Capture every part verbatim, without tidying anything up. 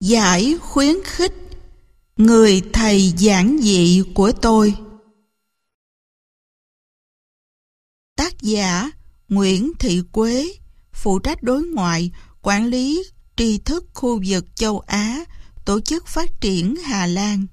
Giải khuyến khích người thầy giản dị của tôi. Tác giả Nguyễn Thị Quế, phụ trách đối ngoại, quản lý tri thức khu vực châu Á, Tổ chức Phát triển Hà Lan.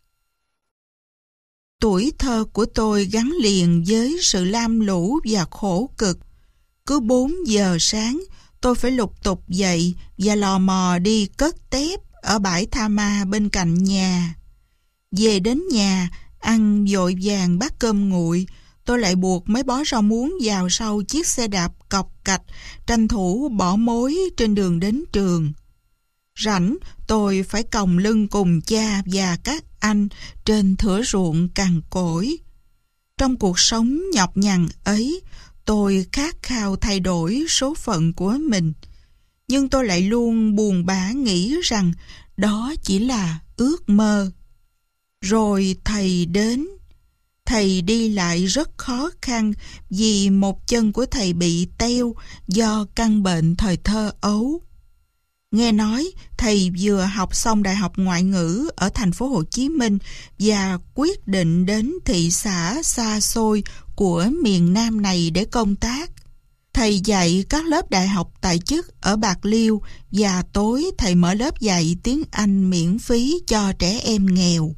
Tuổi thơ của tôi gắn liền với sự lam lũ và khổ cực. Cứ bốn giờ sáng, tôi phải lục tục dậy và lò mò đi cất tép ở bãi tha ma bên cạnh nhà. Về đến nhà, ăn vội vàng bát cơm nguội, tôi lại buộc mấy bó rau muống vào sau chiếc xe đạp cọc cạch, tranh thủ bỏ mối trên đường đến trường. Rảnh, tôi phải còng lưng cùng cha và các anh trên thửa ruộng cằn cỗi. Trong cuộc sống nhọc nhằn ấy, tôi khát khao thay đổi số phận của mình. Nhưng tôi lại luôn buồn bã nghĩ rằng đó chỉ là ước mơ. Rồi thầy đến. Thầy đi lại rất khó khăn vì một chân của thầy bị teo do căn bệnh thời thơ ấu. Nghe nói thầy vừa học xong đại học ngoại ngữ ở thành phố Hồ Chí Minh và quyết định đến thị xã xa xôi của miền Nam này để công tác. Thầy dạy các lớp đại học tại chức ở Bạc Liêu và tối thầy mở lớp dạy tiếng Anh miễn phí cho trẻ em nghèo.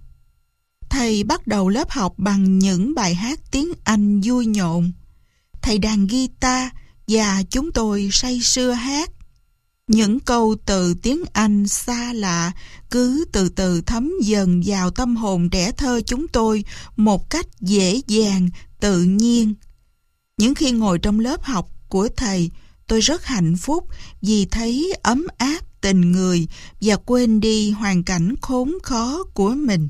Thầy bắt đầu lớp học bằng những bài hát tiếng Anh vui nhộn. Thầy đàn guitar và chúng tôi say sưa hát. Những câu từ tiếng Anh xa lạ cứ từ từ thấm dần vào tâm hồn trẻ thơ chúng tôi một cách dễ dàng, tự nhiên. Những khi ngồi trong lớp học của thầy, tôi rất hạnh phúc vì thấy ấm áp tình người và quên đi hoàn cảnh khốn khó của mình.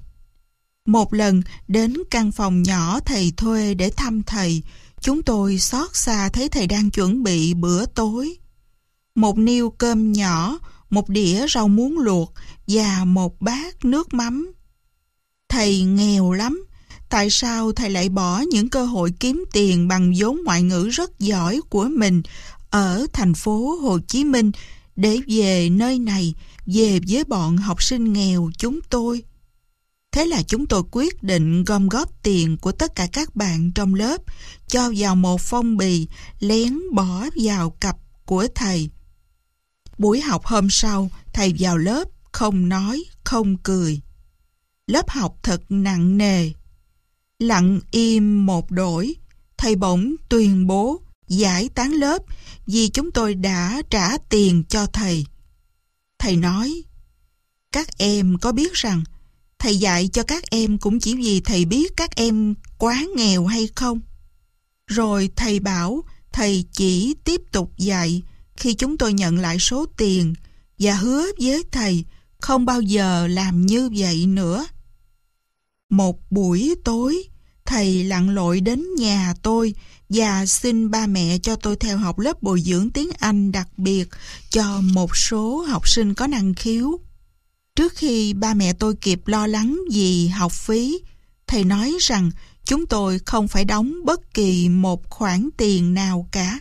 Một lần đến căn phòng nhỏ thầy thuê để thăm thầy, chúng tôi xót xa thấy thầy đang chuẩn bị bữa tối. Một niêu cơm nhỏ, một đĩa rau muống luộc và một bát nước mắm. Thầy nghèo lắm. Tại sao thầy lại bỏ những cơ hội kiếm tiền bằng vốn ngoại ngữ rất giỏi của mình ở thành phố Hồ Chí Minh để về nơi này, về với bọn học sinh nghèo chúng tôi? Thế là chúng tôi quyết định gom góp tiền của tất cả các bạn trong lớp, cho vào một phong bì, lén bỏ vào cặp của thầy. Buổi học hôm sau, thầy vào lớp, không nói, không cười. Lớp học thật nặng nề. Lặng im một đổi, thầy bỗng tuyên bố giải tán lớp vì chúng tôi đã trả tiền cho thầy. Thầy nói, các em có biết rằng thầy dạy cho các em cũng chỉ vì thầy biết các em quá nghèo hay không? Rồi thầy bảo thầy chỉ tiếp tục dạy khi chúng tôi nhận lại số tiền và hứa với thầy không bao giờ làm như vậy nữa. Một buổi tối, thầy lặn lội đến nhà tôi và xin ba mẹ cho tôi theo học lớp bồi dưỡng tiếng Anh đặc biệt cho một số học sinh có năng khiếu. Trước khi ba mẹ tôi kịp lo lắng vì học phí, thầy nói rằng chúng tôi không phải đóng bất kỳ một khoản tiền nào cả.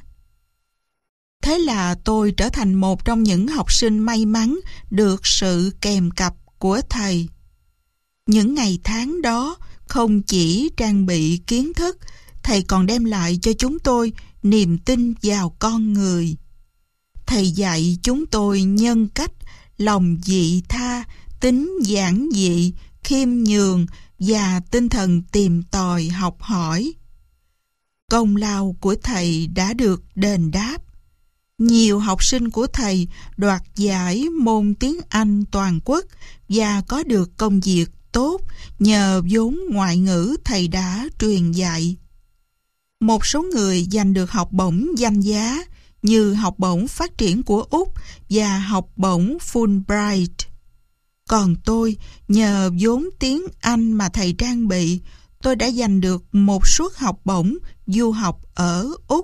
Thế là tôi trở thành một trong những học sinh may mắn được sự kèm cặp của thầy. Những ngày tháng đó không chỉ trang bị kiến thức, thầy còn đem lại cho chúng tôi niềm tin vào con người. Thầy dạy chúng tôi nhân cách, lòng vị tha, tính giản dị, khiêm nhường và tinh thần tìm tòi học hỏi. Công lao của thầy đã được đền đáp. Nhiều học sinh của thầy đoạt giải môn tiếng Anh toàn quốc và có được công việc tốt nhờ vốn ngoại ngữ thầy đã truyền dạy. Một số người giành được học bổng danh giá như học bổng phát triển của Úc và học bổng Fulbright. Còn tôi, nhờ vốn tiếng Anh mà thầy trang bị, tôi đã giành được một suất học bổng du học ở Úc.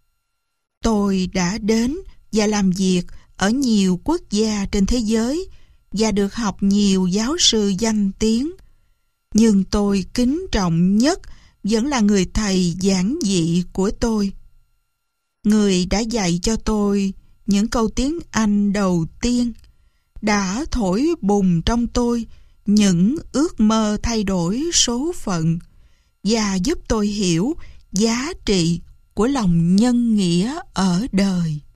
Tôi đã đến và làm việc ở nhiều quốc gia trên thế giới và được học nhiều giáo sư danh tiếng. Nhưng tôi kính trọng nhất vẫn là người thầy giản dị của tôi. Người đã dạy cho tôi những câu tiếng Anh đầu tiên đã thổi bùng trong tôi những ước mơ thay đổi số phận và giúp tôi hiểu giá trị của lòng nhân nghĩa ở đời.